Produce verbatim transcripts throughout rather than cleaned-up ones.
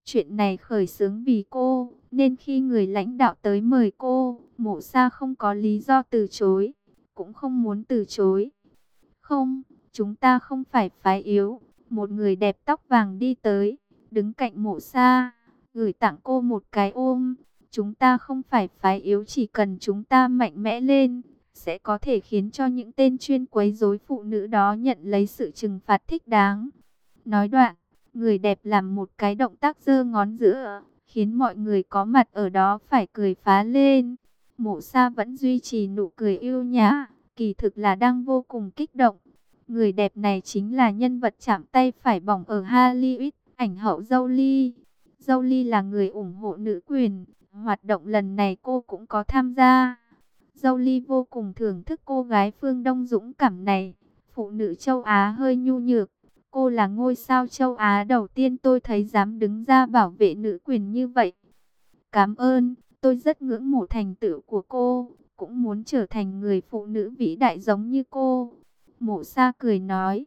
Chuyện này khởi xướng vì cô, nên khi người lãnh đạo tới mời cô, Mộ Sa không có lý do từ chối, cũng không muốn từ chối. Không, chúng ta không phải phái yếu. Một người đẹp tóc vàng đi tới, đứng cạnh Mộ Sa, gửi tặng cô một cái ôm. Chúng ta không phải phái yếu, chỉ cần chúng ta mạnh mẽ lên, sẽ có thể khiến cho những tên chuyên quấy rối phụ nữ đó nhận lấy sự trừng phạt thích đáng. Nói đoạn, người đẹp làm một cái động tác giơ ngón giữa, khiến mọi người có mặt ở đó phải cười phá lên. Mộ Sa vẫn duy trì nụ cười yêu nhã, kỳ thực là đang vô cùng kích động. Người đẹp này chính là nhân vật chạm tay phải bỏng ở Hollywood, ảnh hậu Jolie. Jolie là người ủng hộ nữ quyền, hoạt động lần này cô cũng có tham gia. Jolie vô cùng thưởng thức cô gái phương Đông dũng cảm này, phụ nữ châu Á hơi nhu nhược. Cô là ngôi sao châu Á đầu tiên tôi thấy dám đứng ra bảo vệ nữ quyền như vậy. Cảm ơn, tôi rất ngưỡng mộ thành tựu của cô, cũng muốn trở thành người phụ nữ vĩ đại giống như cô. Mộ Sa cười nói,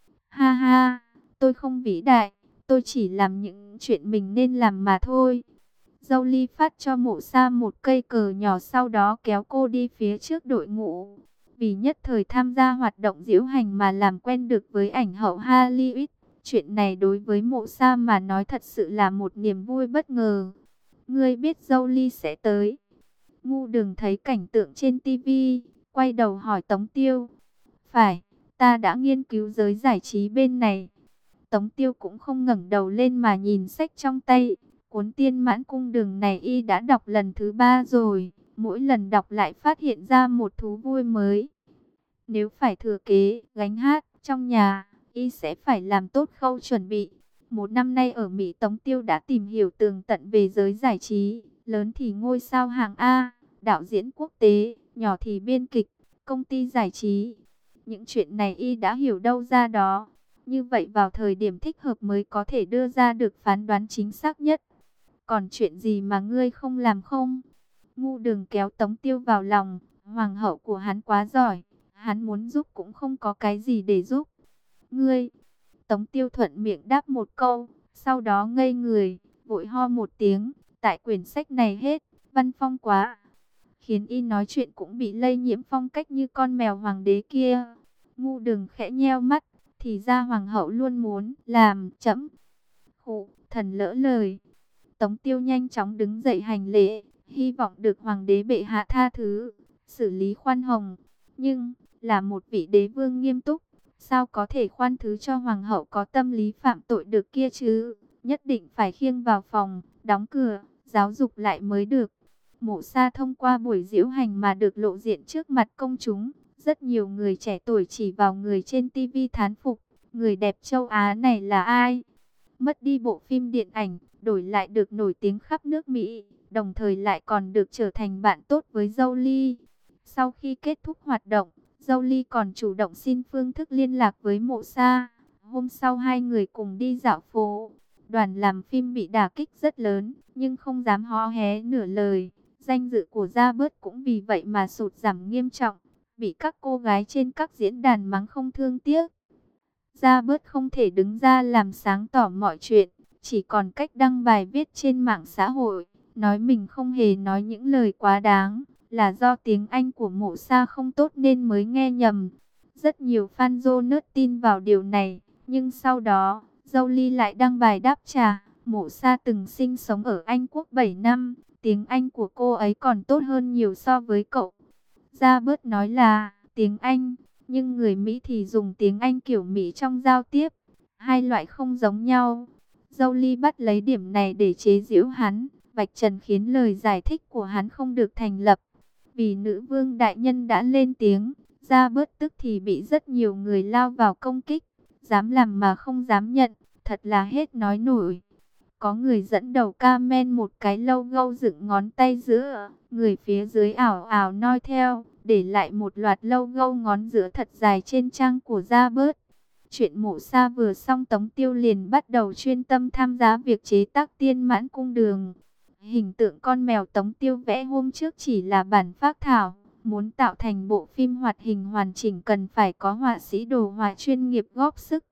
ha ha, tôi không vĩ đại, tôi chỉ làm những chuyện mình nên làm mà thôi. Jolie phát cho Mộ Sa một cây cờ nhỏ, sau đó kéo cô đi phía trước đội ngũ. Vì nhất thời tham gia hoạt động diễu hành mà làm quen được với ảnh hậu Hollywood, chuyện này đối với Mộ Sa mà nói thật sự là một niềm vui bất ngờ. Ngươi biết Jolie sẽ tới. Ngu Đường thấy cảnh tượng trên ti vi, quay đầu hỏi Tống Tiêu. Phải, ta đã nghiên cứu giới giải trí bên này. Tống Tiêu cũng không ngẩng đầu lên mà nhìn sách trong tay. Cuốn Tiên Mãn Cung Đường này y đã đọc lần thứ ba rồi, mỗi lần đọc lại phát hiện ra một thú vui mới. Nếu phải thừa kế, gánh hát trong nhà, y sẽ phải làm tốt khâu chuẩn bị. Một năm nay ở Mỹ, Tống Tiêu đã tìm hiểu tường tận về giới giải trí, lớn thì ngôi sao hàng A, đạo diễn quốc tế, nhỏ thì biên kịch, công ty giải trí. Những chuyện này y đã hiểu đâu ra đó. Như vậy vào thời điểm thích hợp mới có thể đưa ra được phán đoán chính xác nhất. Còn chuyện gì mà ngươi không làm không? Ngu Đường kéo Tống Tiêu vào lòng, hoàng hậu của hắn quá giỏi, hắn muốn giúp cũng không có cái gì để giúp. Ngươi, Tống Tiêu thuận miệng đáp một câu, sau đó ngây người, vội ho một tiếng, tại quyển sách này hết, văn phong quá. Khiến y nói chuyện cũng bị lây nhiễm phong cách như con mèo hoàng đế kia. Ngu Đường khẽ nheo mắt, thì ra hoàng hậu luôn muốn làm chẫm. Khụ, thần lỡ lời. Tống Tiêu nhanh chóng đứng dậy hành lễ, hy vọng được hoàng đế bệ hạ tha thứ, xử lý khoan hồng. Nhưng, là một vị đế vương nghiêm túc, sao có thể khoan thứ cho hoàng hậu có tâm lý phạm tội được kia chứ? Nhất định phải khiêng vào phòng, đóng cửa, giáo dục lại mới được. Mộ Sa thông qua buổi diễu hành mà được lộ diện trước mặt công chúng. Rất nhiều người trẻ tuổi chỉ vào người trên ti vi thán phục, người đẹp châu Á này là ai? Mất đi bộ phim điện ảnh, đổi lại được nổi tiếng khắp nước Mỹ, đồng thời lại còn được trở thành bạn tốt với Jolie. Sau khi kết thúc hoạt động, Jolie còn chủ động xin phương thức liên lạc với Mộ Sa. Hôm sau hai người cùng đi dạo phố. Đoàn làm phim bị đả kích rất lớn, nhưng không dám hó hé nửa lời. Danh dự của Gia Bớt cũng vì vậy mà sụt giảm nghiêm trọng, bị các cô gái trên các diễn đàn mắng không thương tiếc. Gia Bớt không thể đứng ra làm sáng tỏ mọi chuyện, chỉ còn cách đăng bài viết trên mạng xã hội, nói mình không hề nói những lời quá đáng, là do tiếng Anh của Mộ Sa không tốt nên mới nghe nhầm. Rất nhiều fan Jonas tin vào điều này, nhưng sau đó, Jolie lại đăng bài đáp trả, Mộ Sa từng sinh sống ở Anh Quốc bảy năm, tiếng Anh của cô ấy còn tốt hơn nhiều so với cậu. Gia Bớt nói là tiếng Anh, nhưng người Mỹ thì dùng tiếng Anh kiểu Mỹ trong giao tiếp, hai loại không giống nhau. Jolie bắt lấy điểm này để chế giễu hắn, vạch trần khiến lời giải thích của hắn không được thành lập. Vì nữ vương đại nhân đã lên tiếng, Gia Bớt tức thì bị rất nhiều người lao vào công kích, dám làm mà không dám nhận, thật là hết nói nổi. Có người dẫn đầu comment một cái logo dựng ngón tay giữa, người phía dưới ảo ảo noi theo, để lại một loạt logo ngón giữa thật dài trên trang của Gia Bớt. Chuyện Mộ Sa vừa xong, Tống Tiêu liền bắt đầu chuyên tâm tham gia việc chế tác Tiên Mãn Cung Đường. Hình tượng con mèo Tống Tiêu vẽ hôm trước chỉ là bản phác thảo, muốn tạo thành bộ phim hoạt hình hoàn chỉnh cần phải có họa sĩ đồ họa chuyên nghiệp góp sức.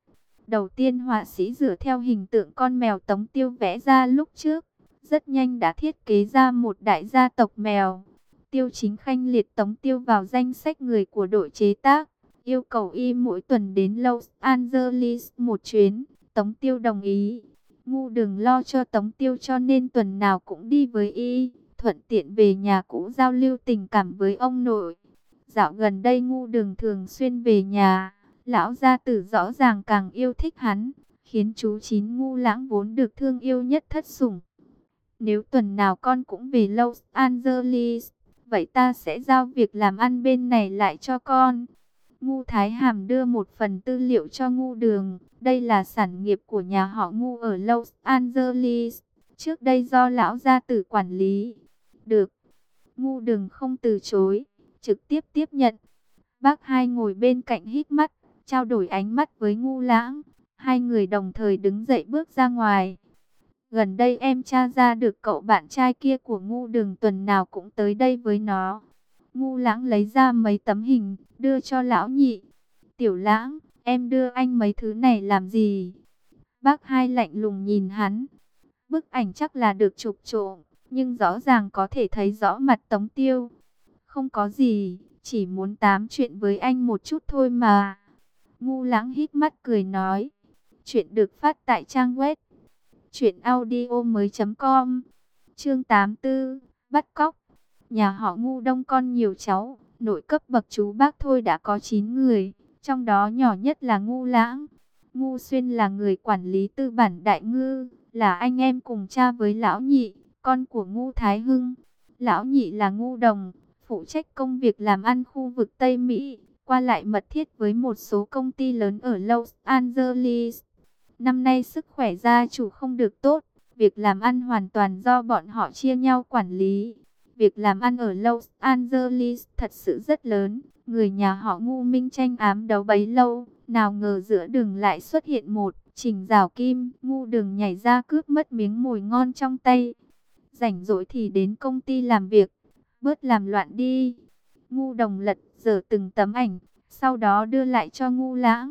Đầu tiên họa sĩ dựa theo hình tượng con mèo Tống Tiêu vẽ ra lúc trước, rất nhanh đã thiết kế ra một đại gia tộc mèo. Tiêu Chính Khanh liệt Tống Tiêu vào danh sách người của đội chế tác, yêu cầu y mỗi tuần đến Los Angeles một chuyến. Tống Tiêu đồng ý. Ngu Đường lo cho Tống Tiêu cho nên tuần nào cũng đi với y, thuận tiện về nhà cũ giao lưu tình cảm với ông nội. Dạo gần đây Ngu Đường thường xuyên về nhà, lão gia tử rõ ràng càng yêu thích hắn, khiến chú Chín Ngu Lãng vốn được thương yêu nhất thất sủng. Nếu tuần nào con cũng về Los Angeles, vậy ta sẽ giao việc làm ăn bên này lại cho con. Ngu Thái Hàm đưa một phần tư liệu cho Ngu Đường. Đây là sản nghiệp của nhà họ Ngu ở Los Angeles, trước đây do lão gia tử quản lý. Được. Ngu Đường không từ chối, trực tiếp tiếp nhận. Bác Hai ngồi bên cạnh híp mắt, trao đổi ánh mắt với Ngu Lãng. Hai người đồng thời đứng dậy bước ra ngoài. Gần đây em tra ra được cậu bạn trai kia của Ngu Đường tuần nào cũng tới đây với nó. Ngu Lãng lấy ra mấy tấm hình, đưa cho lão nhị. Tiểu Lãng, em đưa anh mấy thứ này làm gì? Bác Hai lạnh lùng nhìn hắn. Bức ảnh chắc là được chụp trộm, nhưng rõ ràng có thể thấy rõ mặt Tống Tiêu. Không có gì, chỉ muốn tám chuyện với anh một chút thôi mà. Ngu Lãng híp mắt cười nói. Chuyện được phát tại trang web truyện audio mới chấm com. Chương tám mươi tư, bắt cóc. Nhà họ Ngu đông con nhiều cháu, nội cấp bậc chú bác thôi đã có chín người, trong đó nhỏ nhất là Ngu Lãng. Ngu Xuyên là người quản lý tư bản Đại Ngư, là anh em cùng cha với lão nhị, con của Ngu Thái Hưng. Lão nhị là Ngu Đồng, phụ trách công việc làm ăn khu vực Tây Mỹ, qua lại mật thiết với một số công ty lớn ở Los Angeles. Năm nay sức khỏe gia chủ không được tốt, việc làm ăn hoàn toàn do bọn họ chia nhau quản lý. Việc làm ăn ở Los Angeles thật sự rất lớn, người nhà họ Ngu minh tranh ám đấu bấy lâu, nào ngờ giữa đường lại xuất hiện một Trình Giảo Kim. Ngu Đường nhảy ra cướp mất miếng mồi ngon trong tay. Rảnh rỗi thì đến công ty làm việc, bớt làm loạn đi. Ngu Đồng lật dở từng tấm ảnh, sau đó đưa lại cho Ngu Lãng.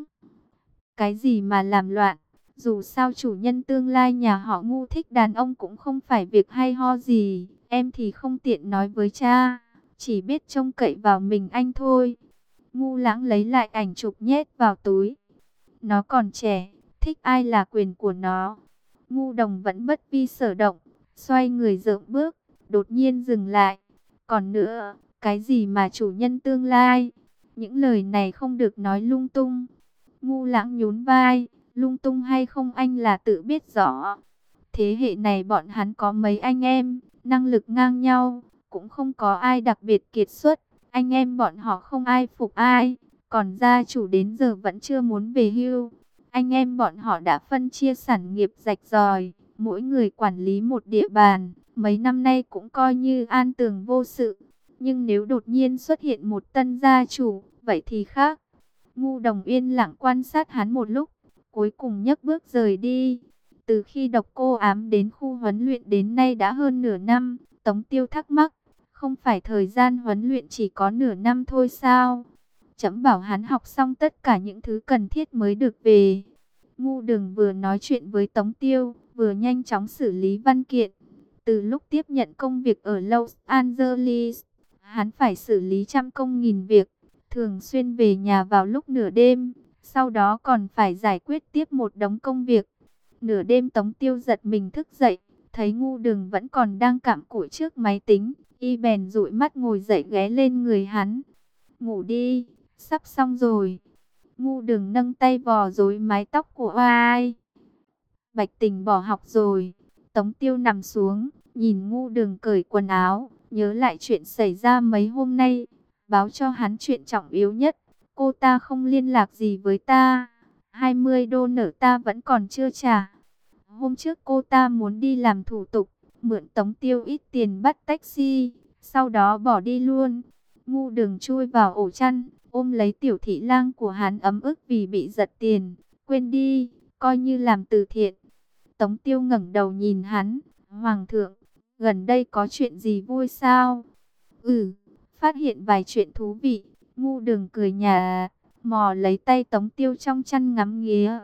Cái gì mà làm loạn? Dù sao chủ nhân tương lai nhà họ Ngu thích đàn ông cũng không phải việc hay ho gì. Em thì không tiện nói với cha, chỉ biết trông cậy vào mình anh thôi. Ngu Lãng lấy lại ảnh chụp nhét vào túi. Nó còn trẻ, thích ai là quyền của nó. Ngu Đồng vẫn bất vi sở động, xoay người dợm bước, đột nhiên dừng lại. Còn nữa, cái gì mà chủ nhân tương lai? Những lời này không được nói lung tung. Ngu Lãng nhún vai, lung tung hay không anh là tự biết rõ. Thế hệ này bọn hắn có mấy anh em, năng lực ngang nhau, cũng không có ai đặc biệt kiệt xuất. Anh em bọn họ không ai phục ai, còn gia chủ đến giờ vẫn chưa muốn về hưu. Anh em bọn họ đã phân chia sản nghiệp rạch ròi, mỗi người quản lý một địa bàn, mấy năm nay cũng coi như an tường vô sự. Nhưng nếu đột nhiên xuất hiện một tân gia chủ, vậy thì khác. Ngu Đồng yên lặng quan sát hắn một lúc, cuối cùng nhấc bước rời đi. Từ khi Độc Cô Ám đến khu huấn luyện đến nay đã hơn nửa năm, Tống Tiêu thắc mắc, không phải thời gian huấn luyện chỉ có nửa năm thôi sao? Chấm bảo hắn học xong tất cả những thứ cần thiết mới được về. Ngu Đường vừa nói chuyện với Tống Tiêu, vừa nhanh chóng xử lý văn kiện. Từ lúc tiếp nhận công việc ở Los Angeles, hắn phải xử lý trăm công nghìn việc, thường xuyên về nhà vào lúc nửa đêm, sau đó còn phải giải quyết tiếp một đống công việc. Nửa đêm Tống Tiêu giật mình thức dậy, thấy Ngu Đường vẫn còn đang cặm cụi trước máy tính, y bèn dụi mắt ngồi dậy ghé lên người hắn. Ngủ đi, sắp xong rồi. Ngu Đường nâng tay vò rối mái tóc của ai. Bạch Tình bỏ học rồi. Tống Tiêu nằm xuống, nhìn Ngu Đường cởi quần áo, nhớ lại chuyện xảy ra mấy hôm nay, báo cho hắn chuyện trọng yếu nhất. Cô ta không liên lạc gì với ta, hai mươi đô nở ta vẫn còn chưa trả. Hôm trước cô ta muốn đi làm thủ tục, mượn Tống Tiêu ít tiền bắt taxi, sau đó bỏ đi luôn. Ngu Đường chui vào ổ chăn, ôm lấy Tiểu Thị Lang của hắn ấm ức vì bị giật tiền. Quên đi, coi như làm từ thiện. Tống Tiêu ngẩng đầu nhìn hắn. Hoàng thượng, gần đây có chuyện gì vui sao? Ừ, phát hiện vài chuyện thú vị. Ngu Đường cười nhả, mò lấy tay Tống Tiêu trong chăn ngắm nghía.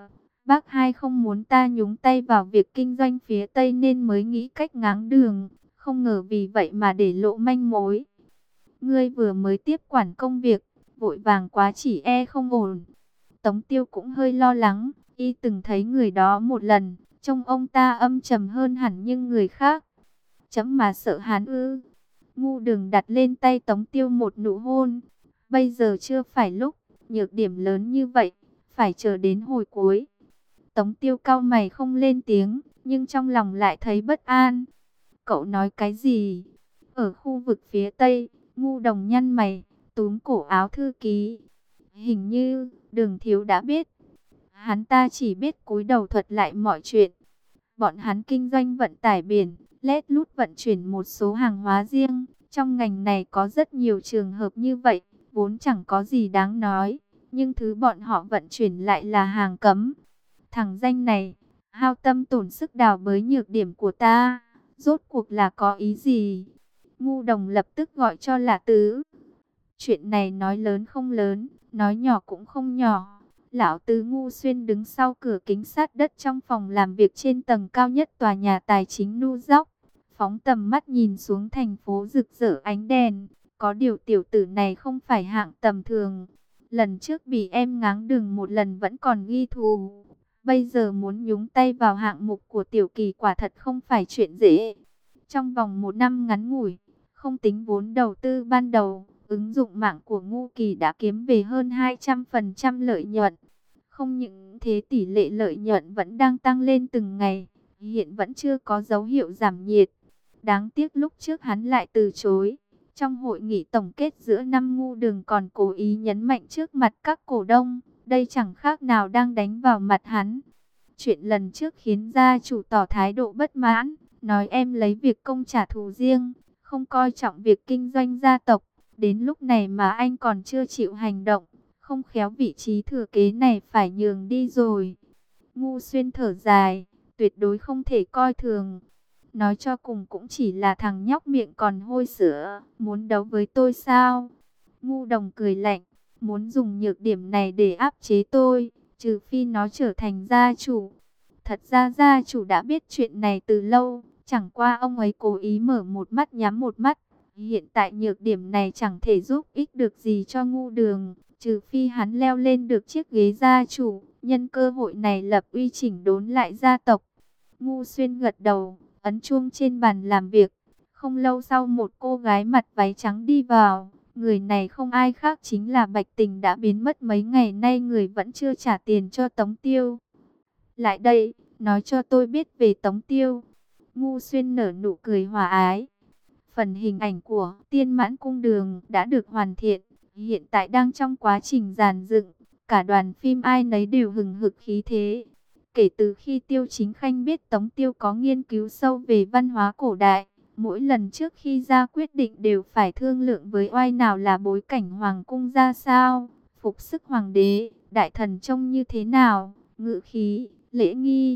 Bác hai không muốn ta nhúng tay vào việc kinh doanh phía Tây nên mới nghĩ cách ngáng đường, không ngờ vì vậy mà để lộ manh mối. Ngươi vừa mới tiếp quản công việc, vội vàng quá chỉ e không ổn. Tống Tiêu cũng hơi lo lắng, y từng thấy người đó một lần, trông ông ta âm trầm hơn hẳn nhưng người khác. Chấm mà sợ hắn ư? Ngu Đường đặt lên tay Tống Tiêu một nụ hôn. Bây giờ chưa phải lúc, nhược điểm lớn như vậy, phải chờ đến hồi cuối. Tống Tiêu cau mày không lên tiếng, nhưng trong lòng lại thấy bất an. Cậu nói cái gì? Ở khu vực phía Tây, Ngu Đồng nhăn mày, túm cổ áo thư ký. Hình như, Đường thiếu đã biết. Hắn ta chỉ biết cúi đầu thuật lại mọi chuyện. Bọn hắn kinh doanh vận tải biển, lét lút vận chuyển một số hàng hóa riêng. Trong ngành này có rất nhiều trường hợp như vậy, vốn chẳng có gì đáng nói. Nhưng thứ bọn họ vận chuyển lại là hàng cấm. Thằng danh này, hao tâm tổn sức đào bới nhược điểm của ta. Rốt cuộc là có ý gì? Ngu Đồng lập tức gọi cho Lã Tứ. Chuyện này nói lớn không lớn, nói nhỏ cũng không nhỏ. Lão Tứ Ngu Xuyên đứng sau cửa kính sát đất trong phòng làm việc trên tầng cao nhất tòa nhà tài chính New York. Phóng tầm mắt nhìn xuống thành phố rực rỡ ánh đèn. Có điều tiểu tử này không phải hạng tầm thường. Lần trước bị em ngáng đường một lần vẫn còn ghi thù. Bây giờ muốn nhúng tay vào hạng mục của Tiểu Kỳ quả thật không phải chuyện dễ. Trong vòng một năm ngắn ngủi, không tính vốn đầu tư ban đầu, ứng dụng mạng của Ngu Kỳ đã kiếm về hơn hai trăm phần trăm lợi nhuận. Không những thế tỷ lệ lợi nhuận vẫn đang tăng lên từng ngày, hiện vẫn chưa có dấu hiệu giảm nhiệt. Đáng tiếc lúc trước hắn lại từ chối. Trong hội nghị tổng kết giữa năm, Ngu Đường còn cố ý nhấn mạnh trước mặt các cổ đông, đây chẳng khác nào đang đánh vào mặt hắn. Chuyện lần trước khiến gia chủ tỏ thái độ bất mãn, nói em lấy việc công trả thù riêng, không coi trọng việc kinh doanh gia tộc. Đến lúc này mà anh còn chưa chịu hành động, không khéo vị trí thừa kế này phải nhường đi rồi. Ngu Xuyên thở dài, tuyệt đối không thể coi thường. Nói cho cùng cũng chỉ là thằng nhóc miệng còn hôi sữa, muốn đấu với tôi sao? Ngu Đồng cười lạnh, muốn dùng nhược điểm này để áp chế tôi, trừ phi nó trở thành gia chủ. Thật ra gia chủ đã biết chuyện này từ lâu, chẳng qua ông ấy cố ý mở một mắt nhắm một mắt. Hiện tại nhược điểm này chẳng thể giúp ích được gì cho Ngu Đường, trừ phi hắn leo lên được chiếc ghế gia chủ, nhân cơ hội này lập uy chỉnh đốn lại gia tộc. Ngu Xuyên gật đầu, ấn chuông trên bàn làm việc. Không lâu sau một cô gái mặc váy trắng đi vào. Người này không ai khác chính là Bạch Tình đã biến mất mấy ngày nay, người vẫn chưa trả tiền cho Tống Tiêu. Lại đây, nói cho tôi biết về Tống Tiêu. Ngu Xuyên nở nụ cười hòa ái. Phần hình ảnh của Tiên Mãn Cung Đường đã được hoàn thiện, hiện tại đang trong quá trình dàn dựng. Cả đoàn phim ai nấy đều hừng hực khí thế. Kể từ khi Tiêu Chính Khanh biết Tống Tiêu có nghiên cứu sâu về văn hóa cổ đại, mỗi lần trước khi ra quyết định đều phải thương lượng với oai nào là bối cảnh hoàng cung ra sao, phục sức hoàng đế, đại thần trông như thế nào, ngự khí, lễ nghi,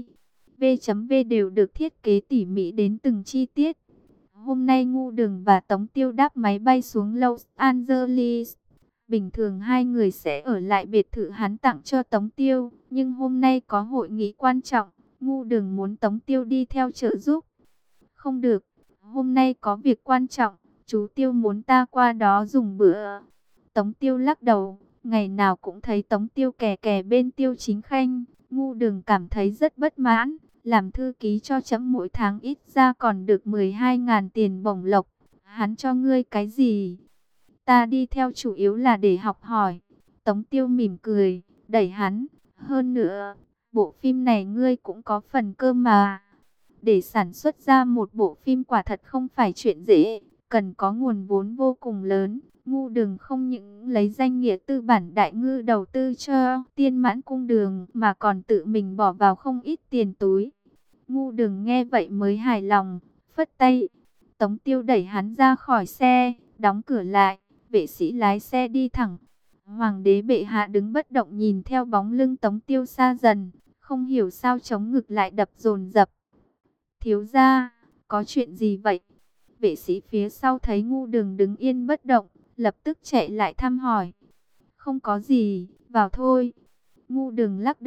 V.V đều được thiết kế tỉ mỉ đến từng chi tiết. Hôm nay Ngu Đường và Tống Tiêu đáp máy bay xuống Los Angeles. Bình thường hai người sẽ ở lại biệt thự hắn tặng cho Tống Tiêu, nhưng hôm nay có hội nghị quan trọng, Ngu Đường muốn Tống Tiêu đi theo trợ giúp. Không được, hôm nay có việc quan trọng, chú Tiêu muốn ta qua đó dùng bữa. Tống Tiêu lắc đầu, ngày nào cũng thấy Tống Tiêu kè kè bên Tiêu Chính Khanh, Ngu Đường cảm thấy rất bất mãn. Làm thư ký cho chấm mỗi tháng ít ra còn được mười hai ngàn tiền bổng lộc. Hắn cho ngươi cái gì? Ta đi theo chủ yếu là để học hỏi. Tống Tiêu mỉm cười, đẩy hắn. Hơn nữa, bộ phim này ngươi cũng có phần cơ mà. Để sản xuất ra một bộ phim quả thật không phải chuyện dễ, cần có nguồn vốn vô cùng lớn. Ngu Đường không những lấy danh nghĩa tư bản đại ngư đầu tư cho Tiên Mãn Cung Đường, mà còn tự mình bỏ vào không ít tiền túi. Ngu Đường nghe vậy mới hài lòng, phất tay. Tống Tiêu đẩy hắn ra khỏi xe, đóng cửa lại, vệ sĩ lái xe đi thẳng. Hoàng đế bệ hạ đứng bất động nhìn theo bóng lưng Tống Tiêu xa dần, không hiểu sao chống ngực lại đập dồn dập. Thiếu gia, có chuyện gì vậy? Vệ sĩ phía sau thấy Ngu Đường đứng yên bất động, lập tức chạy lại thăm hỏi. Không có gì, vào thôi. Ngu Đường lắc đầu,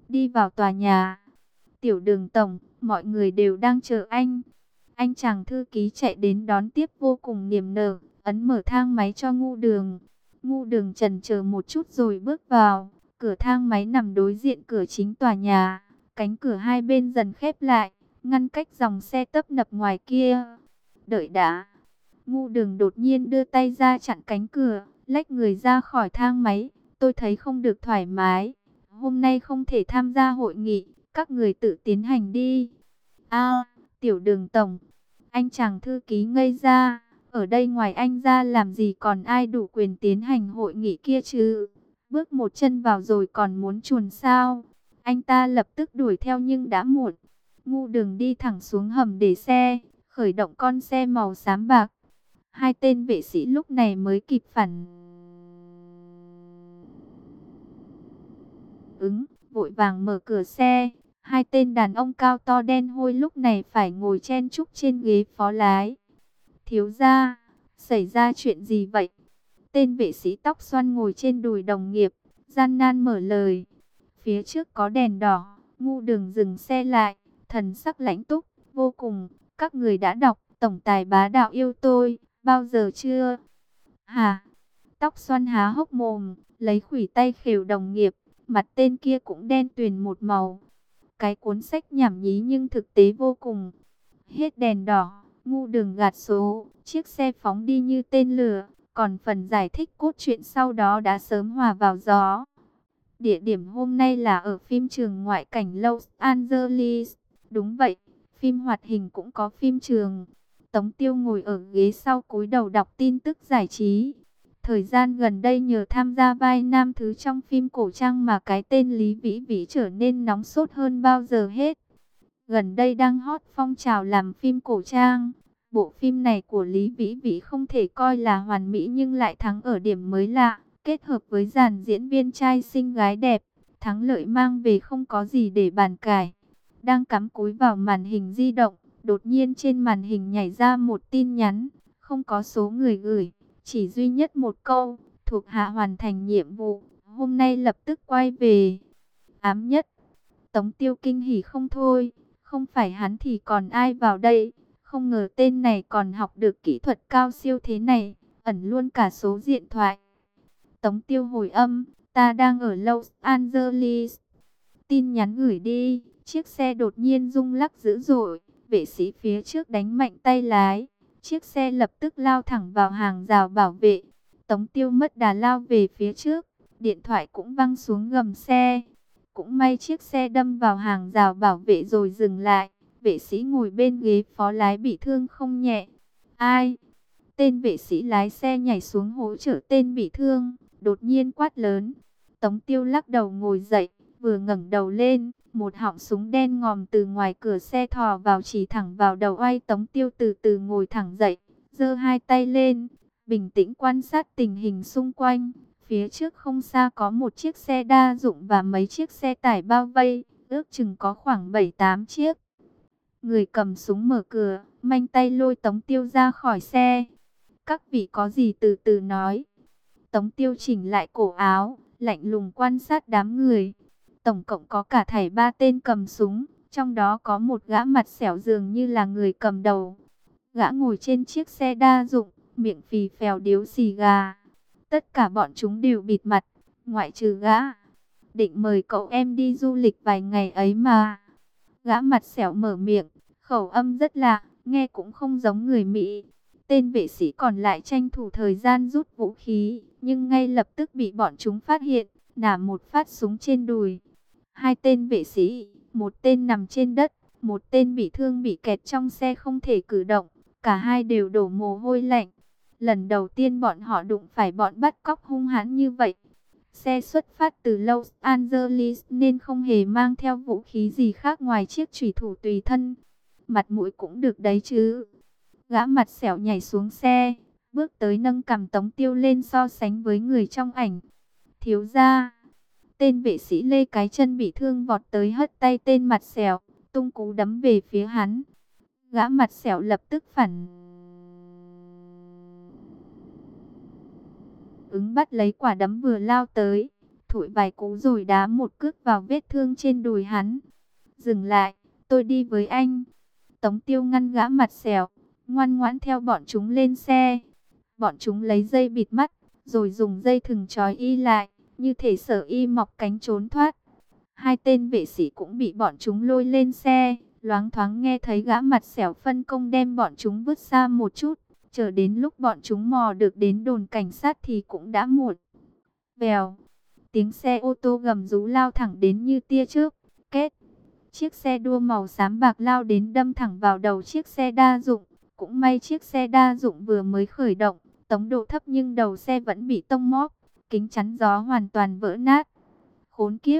đi vào tòa nhà. Tiểu Đường tổng, mọi người đều đang chờ anh. Anh chàng thư ký chạy đến đón tiếp vô cùng niềm nở, ấn mở thang máy cho Ngu Đường. Ngu Đường chần chờ một chút rồi bước vào. Cửa thang máy nằm đối diện cửa chính tòa nhà. Cánh cửa hai bên dần khép lại, ngăn cách dòng xe tấp nập ngoài kia. Đợi đã. Ngu Đường đột nhiên đưa tay ra chặn cánh cửa, lách người ra khỏi thang máy. Tôi thấy không được thoải mái. Hôm nay không thể tham gia hội nghị, các người tự tiến hành đi. A, Tiểu Đường tổng. Anh chàng thư ký ngây ra. Ở đây ngoài anh ra làm gì còn ai đủ quyền tiến hành hội nghị kia chứ? Bước một chân vào rồi còn muốn chuồn sao? Anh ta lập tức đuổi theo nhưng đã muộn. Ngu Đường đi thẳng xuống hầm để xe, khởi động con xe màu xám bạc. Hai tên vệ sĩ lúc này mới kịp phản ứng, vội vàng mở cửa xe. Hai tên đàn ông cao to đen hôi lúc này phải ngồi chen chúc trên ghế phó lái. Thiếu gia, xảy ra chuyện gì vậy? Tên vệ sĩ tóc xoăn ngồi trên đùi đồng nghiệp, gian nan mở lời. Phía trước có đèn đỏ, Ngu Đường dừng xe lại, thần sắc lãnh túc, vô cùng. Các người đã đọc Tổng tài bá đạo yêu tôi, bao giờ chưa? Hả? Tóc xoăn há hốc mồm, lấy khuỷu tay khều đồng nghiệp, mặt tên kia cũng đen tuyền một màu. Cái cuốn sách nhảm nhí nhưng thực tế vô cùng. Hết đèn đỏ, Ngu Đường gạt số, chiếc xe phóng đi như tên lửa, còn phần giải thích cốt truyện sau đó đã sớm hòa vào gió. Địa điểm hôm nay là ở phim trường ngoại cảnh Los Angeles. Đúng vậy, phim hoạt hình cũng có phim trường. Tống Tiêu ngồi ở ghế sau cúi đầu đọc tin tức giải trí. Thời gian gần đây nhờ tham gia vai nam thứ trong phim cổ trang mà cái tên Lý Vĩ Vĩ trở nên nóng sốt hơn bao giờ hết. Gần đây đang hot phong trào làm phim cổ trang. Bộ phim này của Lý Vĩ Vĩ không thể coi là hoàn mỹ nhưng lại thắng ở điểm mới lạ. Kết hợp với dàn diễn viên trai xinh gái đẹp, thắng lợi mang về không có gì để bàn cãi. Đang cắm cúi vào màn hình di động, đột nhiên trên màn hình nhảy ra một tin nhắn, không có số người gửi, chỉ duy nhất một câu, thuộc hạ hoàn thành nhiệm vụ, hôm nay lập tức quay về. Ám nhất, Tống Tiêu kinh hỉ không thôi, không phải hắn thì còn ai vào đây, không ngờ tên này còn học được kỹ thuật cao siêu thế này, ẩn luôn cả số điện thoại. Tống Tiêu hồi âm, ta đang ở Los Angeles. Tin nhắn gửi đi, chiếc xe đột nhiên rung lắc dữ dội, vệ sĩ phía trước đánh mạnh tay lái. Chiếc xe lập tức lao thẳng vào hàng rào bảo vệ. Tống Tiêu mất đà lao về phía trước, điện thoại cũng văng xuống gầm xe. Cũng may chiếc xe đâm vào hàng rào bảo vệ rồi dừng lại. Vệ sĩ ngồi bên ghế phó lái bị thương không nhẹ. Ai? Tên vệ sĩ lái xe nhảy xuống hỗ trợ tên bị thương, đột nhiên quát lớn. Tống Tiêu lắc đầu ngồi dậy, vừa ngẩng đầu lên, một họng súng đen ngòm từ ngoài cửa xe thò vào chỉ thẳng vào đầu oai. Tống Tiêu từ từ ngồi thẳng dậy, giơ hai tay lên, bình tĩnh quan sát tình hình xung quanh. Phía trước không xa có một chiếc xe đa dụng và mấy chiếc xe tải bao vây, ước chừng có khoảng bảy tám chiếc. Người cầm súng mở cửa, manh tay lôi Tống Tiêu ra khỏi xe. Các vị có gì từ từ nói. Tống Tiêu chỉnh lại cổ áo, lạnh lùng quan sát đám người. Tổng cộng có cả thảy ba tên cầm súng, trong đó có một gã mặt xẻo dường như là người cầm đầu. Gã ngồi trên chiếc xe đa dụng, miệng phì phèo điếu xì gà. Tất cả bọn chúng đều bịt mặt, ngoại trừ gã. Định mời cậu em đi du lịch vài ngày ấy mà. Gã mặt xẻo mở miệng, khẩu âm rất lạ, nghe cũng không giống người Mỹ. Tên vệ sĩ còn lại tranh thủ thời gian rút vũ khí, nhưng ngay lập tức bị bọn chúng phát hiện, nả một phát súng trên đùi. Hai tên vệ sĩ, một tên nằm trên đất, một tên bị thương bị kẹt trong xe không thể cử động, cả hai đều đổ mồ hôi lạnh. Lần đầu tiên bọn họ đụng phải bọn bắt cóc hung hãn như vậy. Xe xuất phát từ Los Angeles nên không hề mang theo vũ khí gì khác ngoài chiếc chủy thủ tùy thân. Mặt mũi cũng được đấy chứ. Gã mặt xẻo nhảy xuống xe, bước tới nâng cằm Tống Tiêu lên so sánh với người trong ảnh. Thiếu gia. Tên vệ sĩ lê cái chân bị thương vọt tới hất tay tên mặt xẻo, tung cú đấm về phía hắn. Gã mặt xẻo lập tức phản ứng bắt lấy quả đấm vừa lao tới. thổi vài cú rồi đá một cước vào vết thương trên đùi hắn. Dừng lại, tôi đi với anh. Tống Tiêu ngăn gã mặt sẹo, ngoan ngoãn theo bọn chúng lên xe. Bọn chúng lấy dây bịt mắt, rồi dùng dây thừng trói y lại, như thể sợ y mọc cánh trốn thoát. Hai tên vệ sĩ cũng bị bọn chúng lôi lên xe, loáng thoáng nghe thấy gã mặt sẹo phân công đem bọn chúng vứt xa một chút. Chờ đến lúc bọn chúng mò được đến đồn cảnh sát thì cũng đã muộn. Vèo, tiếng xe ô tô gầm rú lao thẳng đến như tia chớp. Két, chiếc xe đua màu xám bạc lao đến đâm thẳng vào đầu chiếc xe đa dụng. Cũng may chiếc xe đa dụng vừa mới khởi động, tốc độ thấp nhưng đầu xe vẫn bị tông móp, kính chắn gió hoàn toàn vỡ nát. Khốn kiếp!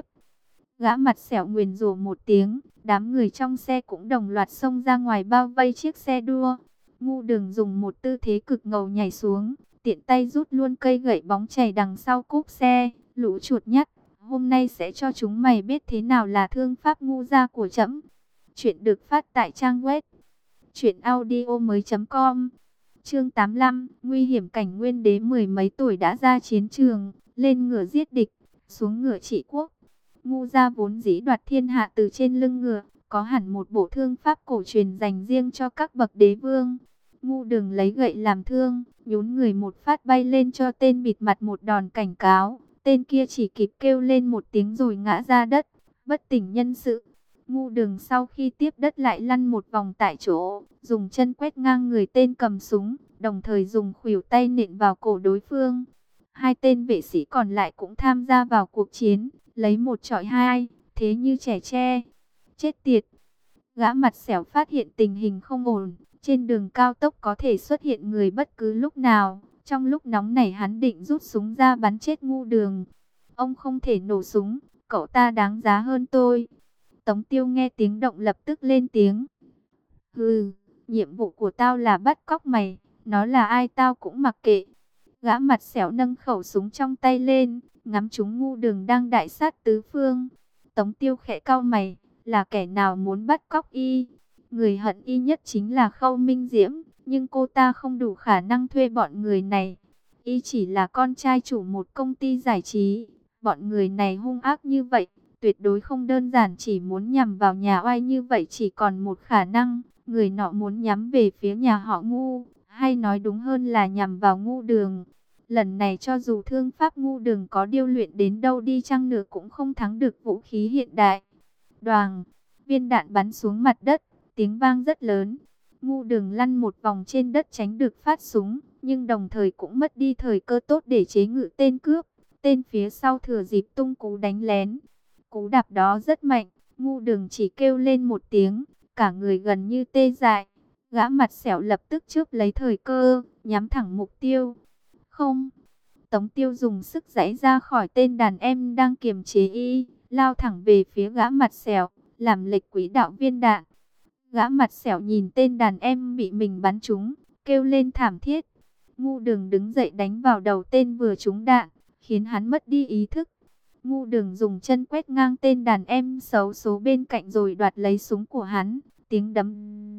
Gã mặt sẹo nguyền rủa một tiếng, đám người trong xe cũng đồng loạt xông ra ngoài bao vây chiếc xe đua. Ngu Đường dùng một tư thế cực ngầu nhảy xuống, tiện tay rút luôn cây gậy bóng chảy đằng sau cốp xe. Lũ chuột nhắt, hôm nay sẽ cho chúng mày biết thế nào là thương pháp ngu gia của trẫm. Chuyện được phát tại trang web truyện audio mới chấm com. Chương tám mươi lăm, nguy hiểm cảnh Nguyên Đế mười mấy tuổi đã ra chiến trường, lên ngựa giết địch, xuống ngựa trị quốc. Ngu gia vốn dĩ đoạt thiên hạ từ trên lưng ngựa, có hẳn một bộ thương pháp cổ truyền dành riêng cho các bậc đế vương. Ngu Đường lấy gậy làm thương, nhún người một phát bay lên cho tên bịt mặt một đòn cảnh cáo. Tên kia chỉ kịp kêu lên một tiếng rồi ngã ra đất, bất tỉnh nhân sự. Ngu Đường sau khi tiếp đất lại lăn một vòng tại chỗ, dùng chân quét ngang người tên cầm súng, đồng thời dùng khuỷu tay nện vào cổ đối phương. Hai tên vệ sĩ còn lại cũng tham gia vào cuộc chiến, lấy một chọi hai, thế như trẻ tre. Chết tiệt! Gã mặt sẹo phát hiện tình hình không ổn, trên đường cao tốc có thể xuất hiện người bất cứ lúc nào. Trong lúc nóng nảy hắn định rút súng ra bắn chết Ngu Đường. Ông không thể nổ súng, cậu ta đáng giá hơn tôi. Tống Tiêu nghe tiếng động lập tức lên tiếng. Hừ, nhiệm vụ của tao là bắt cóc mày, nó là ai tao cũng mặc kệ. Gã mặt sẹo nâng khẩu súng trong tay lên, ngắm chúng Ngu Đường đang đại sát tứ phương. Tống Tiêu khẽ cau mày, là kẻ nào muốn bắt cóc y? Người hận y nhất chính là Khâu Minh Diễm, nhưng cô ta không đủ khả năng thuê bọn người này. Y chỉ là con trai chủ một công ty giải trí, bọn người này hung ác như vậy, tuyệt đối không đơn giản chỉ muốn nhằm vào nhà oai như vậy. Chỉ còn một khả năng, người nọ muốn nhắm về phía nhà họ Ngu, hay nói đúng hơn là nhằm vào Ngu Đường. Lần này cho dù thương pháp Ngu Đường có điêu luyện đến đâu đi chăng nữa cũng không thắng được vũ khí hiện đại. Đoàng, viên đạn bắn xuống mặt đất, tiếng vang rất lớn. Ngu Đường lăn một vòng trên đất tránh được phát súng, nhưng đồng thời cũng mất đi thời cơ tốt để chế ngự tên cướp. Tên phía sau thừa dịp tung cú đánh lén. Cú đạp đó rất mạnh, Ngu Đường chỉ kêu lên một tiếng, cả người gần như tê dại. Gã mặt sẹo lập tức chớp lấy thời cơ, nhắm thẳng mục tiêu. Không! Tống Tiêu dùng sức giãy ra khỏi tên đàn em đang kiềm chế y, lao thẳng về phía gã mặt sẹo, làm lệch quỹ đạo viên đạn. Gã mặt sẹo nhìn tên đàn em bị mình bắn trúng, kêu lên thảm thiết. Ngu Đường đứng dậy đánh vào đầu tên vừa trúng đạn, khiến hắn mất đi ý thức. Ngu Đường dùng chân quét ngang tên đàn em xấu số bên cạnh rồi đoạt lấy súng của hắn. Tiếng đấm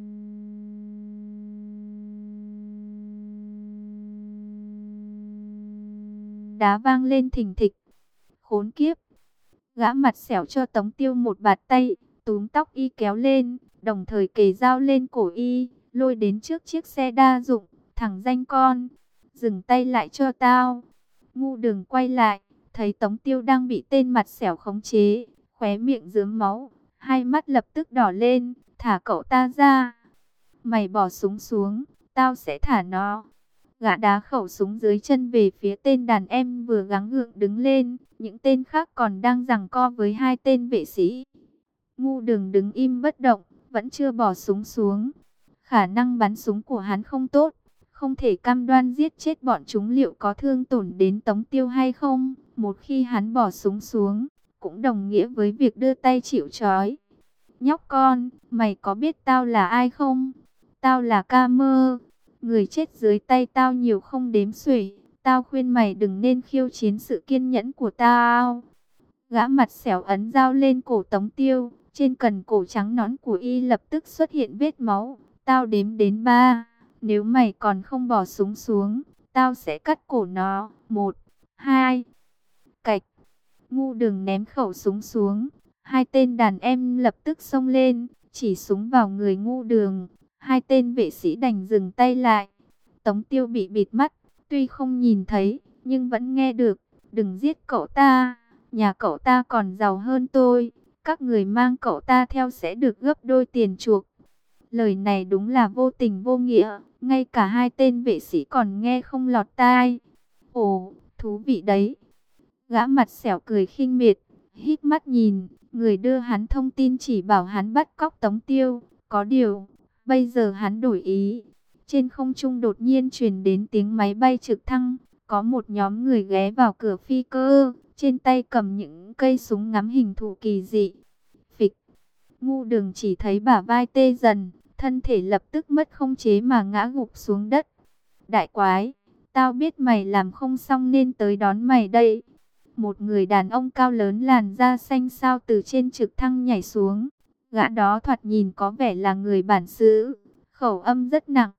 đá vang lên thình thịch. Khốn kiếp! Gã mặt sẹo cho Tống Tiêu một bạt tay, túm tóc y kéo lên, đồng thời kề dao lên cổ y, lôi đến trước chiếc xe đa dụng. Thằng danh con, dừng tay lại cho tao. Ngu Đường quay lại, thấy Tống Tiêu đang bị tên mặt sẹo khống chế, khóe miệng rớm máu, hai mắt lập tức đỏ lên. Thả cậu ta ra. Mày bỏ súng xuống, tao sẽ thả nó. Gã đá khẩu súng dưới chân về phía tên đàn em vừa gắng gượng đứng lên. Những tên khác còn đang giằng co với hai tên vệ sĩ. Ngu Đường đứng im bất động, vẫn chưa bỏ súng xuống. Khả năng bắn súng của hắn không tốt, không thể cam đoan giết chết bọn chúng liệu có thương tổn đến Tống Tiêu hay không. Một khi hắn bỏ súng xuống, cũng đồng nghĩa với việc đưa tay chịu trói. Nhóc con, mày có biết tao là ai không? Tao là Ca Mơ. Người chết dưới tay tao nhiều không đếm xuể. Tao khuyên mày đừng nên khiêu chiến sự kiên nhẫn của tao. Gã mặt sẹo ấn dao lên cổ Tống Tiêu. Trên cần cổ trắng nõn của y lập tức xuất hiện vết máu. Tao đếm đến ba. Nếu mày còn không bỏ súng xuống, tao sẽ cắt cổ nó. Một, hai. Cạch. Ngu Đường ném khẩu súng xuống. Hai tên đàn em lập tức xông lên, chỉ súng vào người Ngu Đường. Hai tên vệ sĩ đành dừng tay lại. Tống Tiêu bị bịt mắt, tuy không nhìn thấy, nhưng vẫn nghe được. Đừng giết cậu ta, nhà cậu ta còn giàu hơn tôi. Các người mang cậu ta theo sẽ được gấp đôi tiền chuộc. Lời này đúng là vô tình vô nghĩa, ngay cả hai tên vệ sĩ còn nghe không lọt tai. Ồ, thú vị đấy. Gã mặt xẻo cười khinh miệt, hít mắt nhìn, người đưa hắn thông tin chỉ bảo hắn bắt cóc Tống Tiêu. Có điều, bây giờ hắn đổi ý. Trên không trung đột nhiên truyền đến tiếng máy bay trực thăng, có một nhóm người ghé vào cửa phi cơ, trên tay cầm những cây súng ngắm hình thù kỳ dị. Phịch, Ngu Đường chỉ thấy bả vai tê dần, thân thể lập tức mất khống chế mà ngã gục xuống đất. Đại quái, tao biết mày làm không xong nên tới đón mày đây. Một người đàn ông cao lớn làn da xanh xao từ trên trực thăng nhảy xuống. Gã đó thoạt nhìn có vẻ là người bản xứ, khẩu âm rất nặng.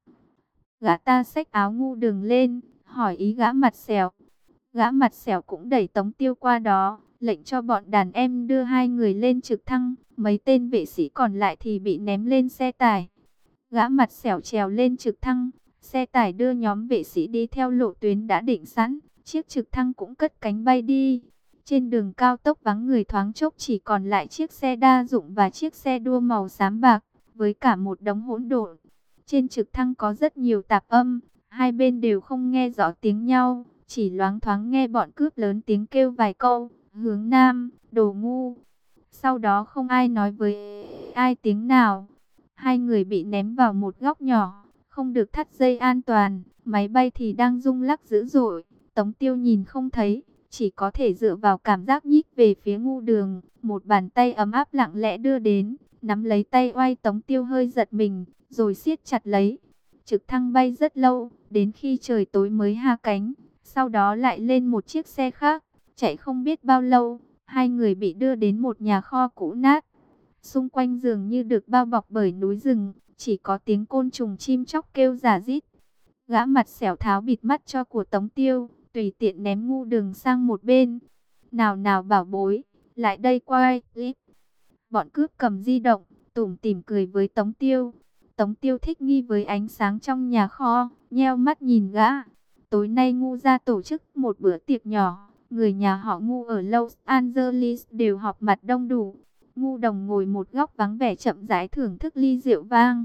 Gã ta xách áo Ngu Đường lên, hỏi ý gã mặt xẻo. Gã mặt xẻo cũng đẩy Tống Tiêu qua đó, lệnh cho bọn đàn em đưa hai người lên trực thăng. Mấy tên vệ sĩ còn lại thì bị ném lên xe tải. Gã mặt xẻo trèo lên trực thăng, xe tải đưa nhóm vệ sĩ đi theo lộ tuyến đã định sẵn. Chiếc trực thăng cũng cất cánh bay đi. Trên đường cao tốc vắng người, thoáng chốc chỉ còn lại chiếc xe đa dụng và chiếc xe đua màu xám bạc, với cả một đống hỗn độn. Trên trực thăng có rất nhiều tạp âm, hai bên đều không nghe rõ tiếng nhau, chỉ loáng thoáng nghe bọn cướp lớn tiếng kêu vài câu, hướng nam, đồ ngu. Sau đó không ai nói với ai tiếng nào. Hai người bị ném vào một góc nhỏ, không được thắt dây an toàn, máy bay thì đang rung lắc dữ dội. Tống Tiêu nhìn không thấy, chỉ có thể dựa vào cảm giác nhích về phía Ngu Đường. Một bàn tay ấm áp lặng lẽ đưa đến, nắm lấy tay oai. Tống Tiêu hơi giật mình, rồi siết chặt lấy. Trực thăng bay rất lâu, đến khi trời tối mới hạ cánh. Sau đó lại lên một chiếc xe khác, chạy không biết bao lâu. Hai người bị đưa đến một nhà kho cũ nát. Xung quanh dường như được bao bọc bởi núi rừng, chỉ có tiếng côn trùng chim chóc kêu rả rít. Gã mặt xẻo tháo bịt mắt cho của Tống Tiêu, tùy tiện ném Ngu Đường sang một bên. Nào nào bảo bối, lại đây quay clip. Bọn cướp cầm di động, tủm tỉm cười với Tống Tiêu. Tống Tiêu thích nghi với ánh sáng trong nhà kho, nheo mắt nhìn gã. Tối nay Ngu ra tổ chức một bữa tiệc nhỏ, người nhà họ Ngu ở Los Angeles đều họp mặt đông đủ. Ngu Đồng ngồi một góc vắng vẻ chậm rãi thưởng thức ly rượu vang.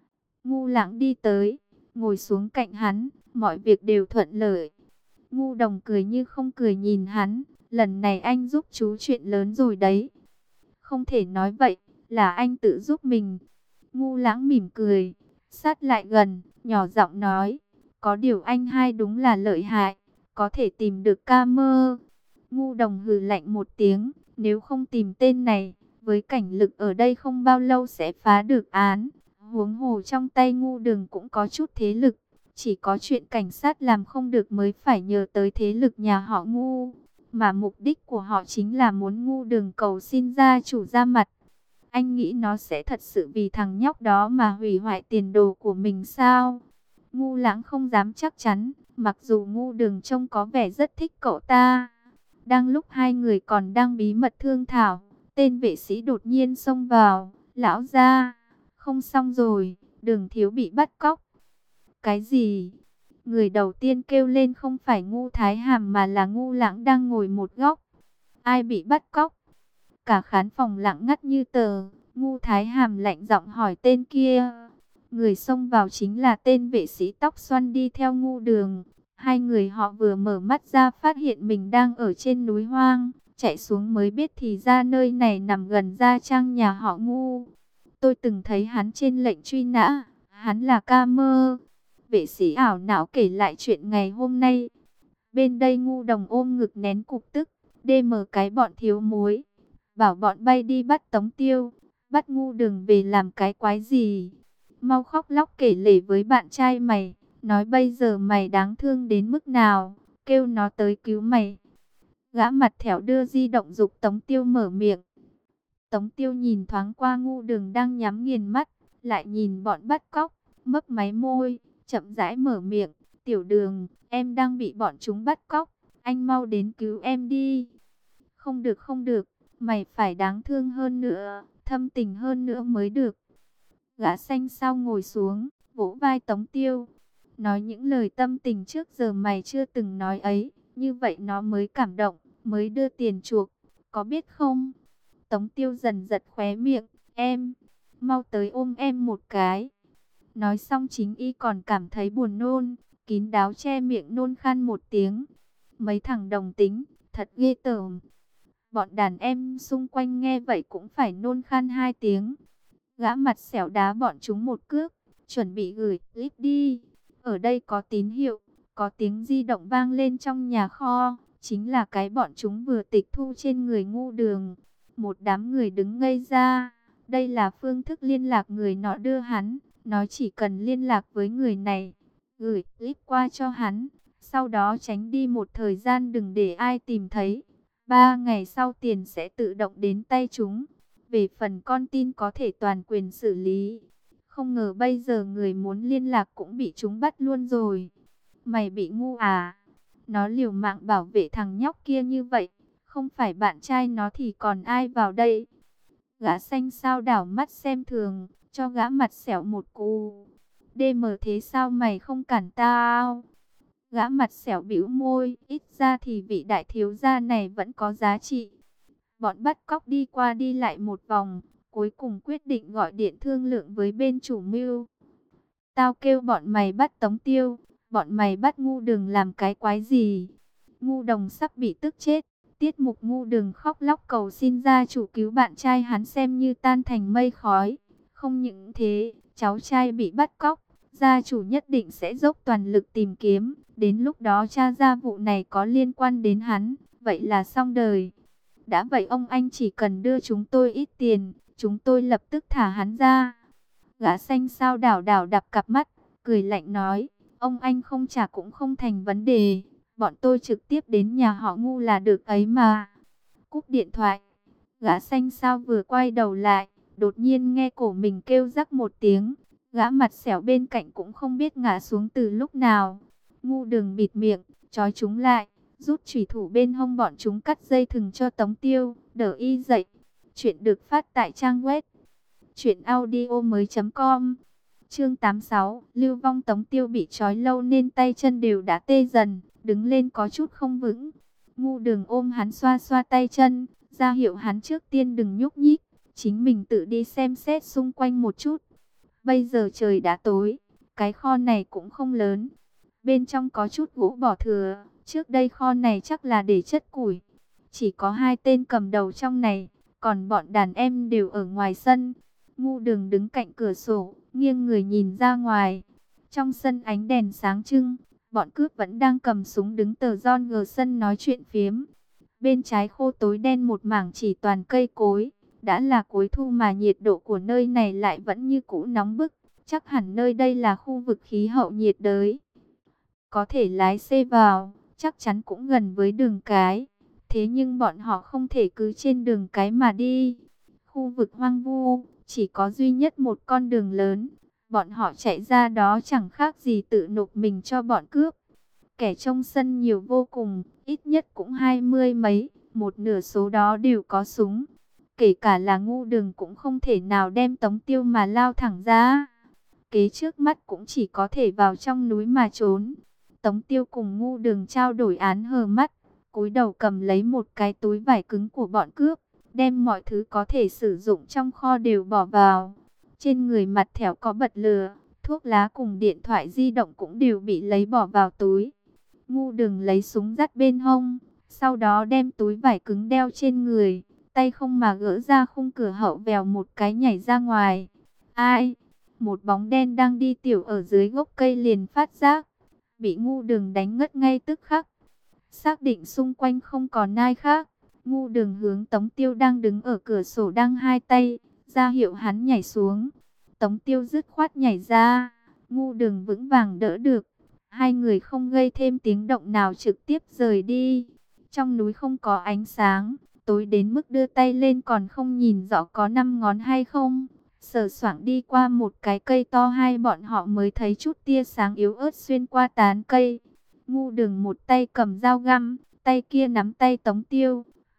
Ngu Lãng đi tới, ngồi xuống cạnh hắn, mọi việc đều thuận lợi. Ngu Đồng cười như không cười nhìn hắn, lần này anh giúp chú chuyện lớn rồi đấy. Không thể nói vậy, là anh tự giúp mình. Ngu Lãng mỉm cười, sát lại gần, nhỏ giọng nói, có điều anh hai đúng là lợi hại, có thể tìm được ca mơ. Ngu Đồng hừ lạnh một tiếng, nếu không tìm tên này, với cảnh lực ở đây không bao lâu sẽ phá được án. Huống hồ trong tay Ngu Đường cũng có chút thế lực, chỉ có chuyện cảnh sát làm không được mới phải nhờ tới thế lực nhà họ Ngu. Mà mục đích của họ chính là muốn Ngu Đường cầu xin gia chủ ra mặt. Anh nghĩ nó sẽ thật sự vì thằng nhóc đó mà hủy hoại tiền đồ của mình sao? Ngu Lãng không dám chắc chắn, mặc dù Ngu Đường trông có vẻ rất thích cậu ta. Đang lúc hai người còn đang bí mật thương thảo, tên vệ sĩ đột nhiên xông vào. Lão gia, không xong rồi, Đường thiếu bị bắt cóc. Cái gì? Người đầu tiên kêu lên không phải Ngu Thái Hàm mà là Ngu Lãng đang ngồi một góc. Ai bị bắt cóc? Cả khán phòng lặng ngắt như tờ. Ngu Thái Hàm lạnh giọng hỏi tên kia. Người xông vào chính là tên vệ sĩ tóc xoăn đi theo Ngu Đường. Hai người họ vừa mở mắt ra phát hiện mình đang ở trên núi hoang. Chạy xuống mới biết thì ra nơi này nằm gần gia trang nhà họ Ngu. Tôi từng thấy hắn trên lệnh truy nã. Hắn là ca mơ. Vệ sĩ ảo não kể lại chuyện ngày hôm nay. Bên đây Ngu Đồng ôm ngực nén cục tức. Đê mờ cái bọn thiếu muối. Bảo bọn bay đi bắt Tống Tiêu. Bắt Ngu Đường về làm cái quái gì? Mau khóc lóc kể lể với bạn trai mày. Nói bây giờ mày đáng thương đến mức nào. Kêu nó tới cứu mày. Gã mặt thẻo đưa di động giục Tống Tiêu mở miệng. Tống Tiêu nhìn thoáng qua Ngu Đường đang nhắm nghiền mắt. Lại nhìn bọn bắt cóc. Mấp máy môi. Chậm rãi mở miệng. Tiểu Đường, em đang bị bọn chúng bắt cóc. Anh mau đến cứu em đi. Không được không được, mày phải đáng thương hơn nữa, thâm tình hơn nữa mới được. Gã xanh sao ngồi xuống, vỗ vai Tống Tiêu. Nói những lời tâm tình trước giờ mày chưa từng nói ấy, như vậy nó mới cảm động, mới đưa tiền chuộc, có biết không? Tống Tiêu dần giật khóe miệng, em, mau tới ôm em một cái. Nói xong chính y còn cảm thấy buồn nôn, kín đáo che miệng nôn khan một tiếng. Mấy thằng đồng tính, thật ghê tởm. Bọn đàn em xung quanh nghe vậy cũng phải nôn khan hai tiếng. Gã mặt xẻo đá bọn chúng một cước, chuẩn bị gửi clip đi. Ở đây có tín hiệu, có tiếng di động vang lên trong nhà kho, chính là cái bọn chúng vừa tịch thu trên người Ngu Đường. Một đám người đứng ngây ra, đây là phương thức liên lạc người nọ đưa hắn, nói chỉ cần liên lạc với người này, gửi clip qua cho hắn, sau đó tránh đi một thời gian đừng để ai tìm thấy. Ba ngày sau tiền sẽ tự động đến tay chúng. Về phần con tin có thể toàn quyền xử lý. Không ngờ bây giờ người muốn liên lạc cũng bị chúng bắt luôn rồi. Mày bị ngu à? Nó liều mạng bảo vệ thằng nhóc kia như vậy. Không phải bạn trai nó thì còn ai vào đây? Gã xanh sao đảo mắt xem thường, cho gã mặt xẻo một cú. đê em thế sao mày không cản tao? Gã mặt xẻo bĩu môi, ít ra thì vị đại thiếu gia này vẫn có giá trị. Bọn bắt cóc đi qua đi lại một vòng, cuối cùng quyết định gọi điện thương lượng với bên chủ mưu. Tao kêu bọn mày bắt Tống Tiêu, bọn mày bắt Ngu Đường làm cái quái gì? Ngu Đồng sắp bị tức chết, tiết mục Ngu Đường khóc lóc cầu xin gia chủ cứu bạn trai hắn xem như tan thành mây khói. Không những thế, cháu trai bị bắt cóc, gia chủ nhất định sẽ dốc toàn lực tìm kiếm, đến lúc đó tra ra vụ này có liên quan đến hắn, vậy là xong đời. Đã vậy ông anh chỉ cần đưa chúng tôi ít tiền, chúng tôi lập tức thả hắn ra. Gã xanh sao đảo đảo đập cặp mắt, cười lạnh nói, ông anh không trả cũng không thành vấn đề, bọn tôi trực tiếp đến nhà họ Ngu là được ấy mà. Cúp điện thoại, gã xanh sao vừa quay đầu lại, đột nhiên nghe cổ mình kêu rắc một tiếng, gã mặt xẻo bên cạnh cũng không biết ngã xuống từ lúc nào. Ngu Đường bịt miệng, trói chúng lại, rút chủy thủ bên hông bọn chúng cắt dây thừng cho Tống Tiêu, đỡ y dậy. Chuyện được phát tại trang web truyệnaudiomoi chấm com. Chương tám mươi sáu, Lưu Vong. Tống Tiêu bị trói lâu nên tay chân đều đã tê dần, đứng lên có chút không vững. Ngu Đường ôm hắn xoa xoa tay chân, ra hiệu hắn trước tiên đừng nhúc nhích, chính mình tự đi xem xét xung quanh một chút. Bây giờ trời đã tối, cái kho này cũng không lớn, bên trong có chút gỗ bỏ thừa. Trước đây kho này chắc là để chất củi. Chỉ có hai tên cầm đầu trong này, còn bọn đàn em đều ở ngoài sân. Ngu Đường đứng cạnh cửa sổ, nghiêng người nhìn ra ngoài. Trong sân ánh đèn sáng trưng, bọn cướp vẫn đang cầm súng đứng tờ ron gờ sân nói chuyện phiếm. Bên trái khô tối đen một mảng chỉ toàn cây cối. Đã là cuối thu mà nhiệt độ của nơi này lại vẫn như cũ nóng bức. Chắc hẳn nơi đây là khu vực khí hậu nhiệt đới. Có thể lái xe vào, chắc chắn cũng gần với đường cái. Thế nhưng bọn họ không thể cứ trên đường cái mà đi. Khu vực hoang vu, chỉ có duy nhất một con đường lớn. Bọn họ chạy ra đó chẳng khác gì tự nộp mình cho bọn cướp. Kẻ trong sân nhiều vô cùng, ít nhất cũng hai mươi mấy, một nửa số đó đều có súng. Kể cả là Ngu Đường cũng không thể nào đem Tống Tiêu mà lao thẳng ra. Kế trước mắt cũng chỉ có thể vào trong núi mà trốn. Tống Tiêu cùng Ngu Đường trao đổi án hờ mắt, cúi đầu cầm lấy một cái túi vải cứng của bọn cướp, đem mọi thứ có thể sử dụng trong kho đều bỏ vào. Trên người mặt thẻo có bật lửa, thuốc lá cùng điện thoại di động cũng đều bị lấy bỏ vào túi. Ngu Đường lấy súng dắt bên hông, sau đó đem túi vải cứng đeo trên người, tay không mà gỡ ra khung cửa hậu vèo một cái nhảy ra ngoài. Ai? Một bóng đen đang đi tiểu ở dưới gốc cây liền phát giác, bị Ngu Đường đánh ngất ngay tức khắc. Xác định xung quanh không còn ai khác, Ngu Đường hướng Tống Tiêu đang đứng ở cửa sổ đăng hai tay, ra hiệu hắn nhảy xuống. Tống Tiêu dứt khoát nhảy ra, Ngu Đường vững vàng đỡ được. Hai người không gây thêm tiếng động nào trực tiếp rời đi. Trong núi không có ánh sáng, tối đến mức đưa tay lên còn không nhìn rõ có năm ngón hay không. Sờ soạng đi qua một cái cây to, hai bọn họ mới thấy chút tia sáng yếu ớt xuyên qua tán cây. Ngu Đường một tay cầm dao găm, tay kia nắm tay Tống Tiêu,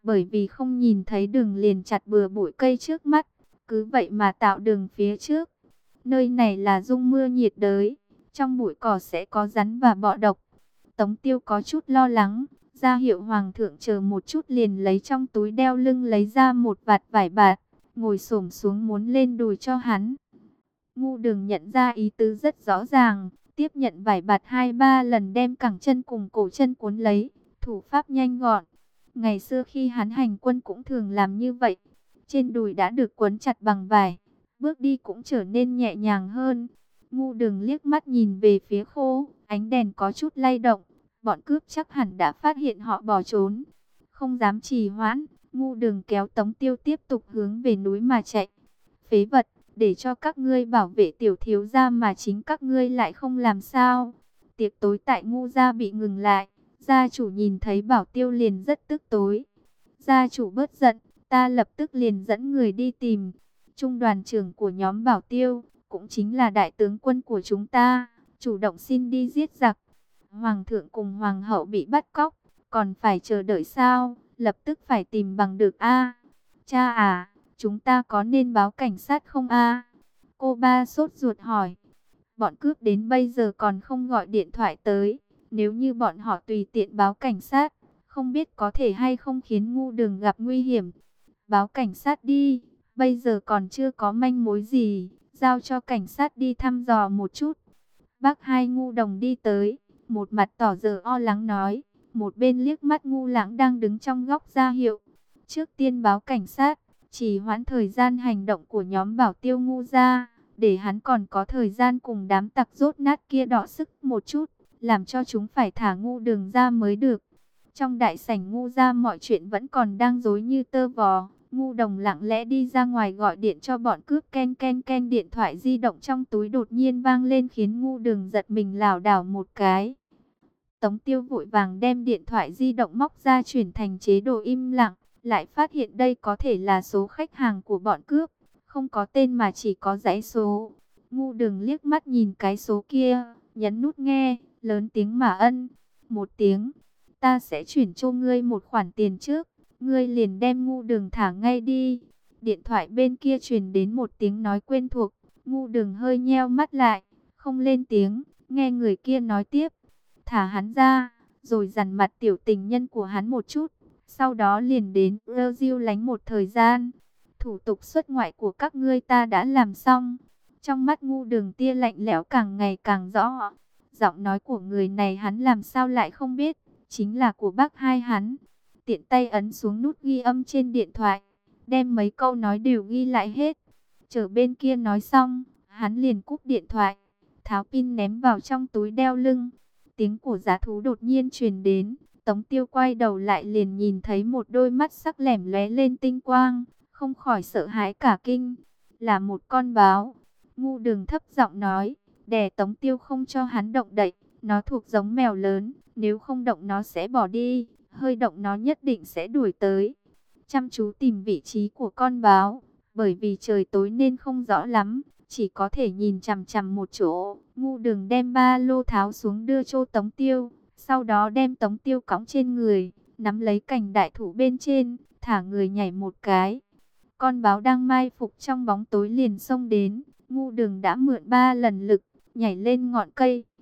bởi vì không nhìn thấy đường liền chặt bừa bụi cây trước mắt, cứ vậy mà tạo đường phía trước. Nơi này là dung mưa nhiệt đới, trong bụi cỏ sẽ có rắn và bọ độc. Tống Tiêu có chút lo lắng, ra hiệu hoàng thượng chờ một chút, liền lấy trong túi đeo lưng lấy ra một vạt vải bạt, ngồi xổm xuống muốn lên đùi cho hắn. Ngu Đường nhận ra ý tứ rất rõ ràng, tiếp nhận vải bạt hai ba lần đem cẳng chân cùng cổ chân cuốn lấy, thủ pháp nhanh gọn. Ngày xưa khi hắn hành quân cũng thường làm như vậy, trên đùi đã được quấn chặt bằng vải, bước đi cũng trở nên nhẹ nhàng hơn. Ngu Đường liếc mắt nhìn về phía Khô, ánh đèn có chút lay động, bọn cướp chắc hẳn đã phát hiện họ bỏ trốn. Không dám trì hoãn, Ngu Đường kéo Tống Tiêu tiếp tục hướng về núi mà chạy. Phế vật, để cho các ngươi bảo vệ tiểu thiếu gia mà chính các ngươi lại không làm sao. Tiệc tối tại Ngu gia bị ngừng lại, gia chủ nhìn thấy Bảo Tiêu liền rất tức tối. Gia chủ bớt giận, ta lập tức liền dẫn người đi tìm. Trung đoàn trưởng của nhóm Bảo Tiêu, cũng chính là đại tướng quân của chúng ta, chủ động xin đi giết giặc. Hoàng thượng cùng hoàng hậu bị bắt cóc, còn phải chờ đợi sao? Lập tức phải tìm bằng được a. Cha à, chúng ta có nên báo cảnh sát không a? Cô ba sốt ruột hỏi. Bọn cướp đến bây giờ còn không gọi điện thoại tới, nếu như bọn họ tùy tiện báo cảnh sát, không biết có thể hay không khiến Ngu Đường gặp nguy hiểm. Báo cảnh sát đi, bây giờ còn chưa có manh mối gì, giao cho cảnh sát đi thăm dò một chút. Bác hai Ngu Đồng đi tới, một mặt tỏ giờ o lắng nói, một bên liếc mắt Ngu Lãng đang đứng trong góc ra hiệu. Trước tiên báo cảnh sát, chỉ hoãn thời gian hành động của nhóm Bảo Tiêu Ngu gia, để hắn còn có thời gian cùng đám tặc rốt nát kia đọ sức một chút, làm cho chúng phải thả Ngu Đường ra mới được. Trong đại sảnh Ngu gia mọi chuyện vẫn còn đang rối như tơ vò. Ngu Đồng lặng lẽ đi ra ngoài gọi điện cho bọn cướp. Ken ken ken, điện thoại di động trong túi đột nhiên vang lên khiến Ngu Đường giật mình lảo đảo một cái. Tống Tiêu vội vàng đem điện thoại di động móc ra chuyển thành chế độ im lặng, lại phát hiện đây có thể là số khách hàng của bọn cướp, không có tên mà chỉ có dãy số. Ngu Đường liếc mắt nhìn cái số kia, nhấn nút nghe, lớn tiếng mà ân một tiếng. Ta sẽ chuyển cho ngươi một khoản tiền trước, ngươi liền đem Ngu Đường thả ngay đi. Điện thoại bên kia truyền đến một tiếng nói quen thuộc. Ngu Đường hơi nheo mắt lại, không lên tiếng. Nghe người kia nói tiếp, thả hắn ra, rồi dằn mặt tiểu tình nhân của hắn một chút, sau đó liền đến Brazil lánh một thời gian. Thủ tục xuất ngoại của các ngươi ta đã làm xong. Trong mắt Ngu Đường tia lạnh lẽo càng ngày càng rõ. Giọng nói của người này hắn làm sao lại không biết, chính là của bác hai hắn. Tiện tay ấn xuống nút ghi âm trên điện thoại, đem mấy câu nói đều ghi lại hết. Chờ bên kia nói xong, hắn liền cúp điện thoại, tháo pin ném vào trong túi đeo lưng. Tiếng của giá thú đột nhiên truyền đến, Tống Tiêu quay đầu lại liền nhìn thấy một đôi mắt sắc lẻm lóe lên tinh quang, không khỏi sợ hãi cả kinh. Là một con báo. Ngu Đường thấp giọng nói, đè Tống Tiêu không cho hắn động đậy. Nó thuộc giống mèo lớn, nếu không động nó sẽ bỏ đi, hơi động nó nhất định sẽ đuổi tới. Chăm chú tìm vị trí của con báo, bởi vì trời tối nên không rõ lắm, chỉ có thể nhìn chằm chằm một chỗ. Ngu Đường đem ba lô tháo xuống đưa cho Tống Tiêu, sau đó đem Tống Tiêu cõng trên người, nắm lấy cành đại thụ bên trên, thả người nhảy một cái. Con báo đang mai phục trong bóng tối liền xông đến. Ngu Đường đã mượn ba lần lực, nhảy lên ngọn cây,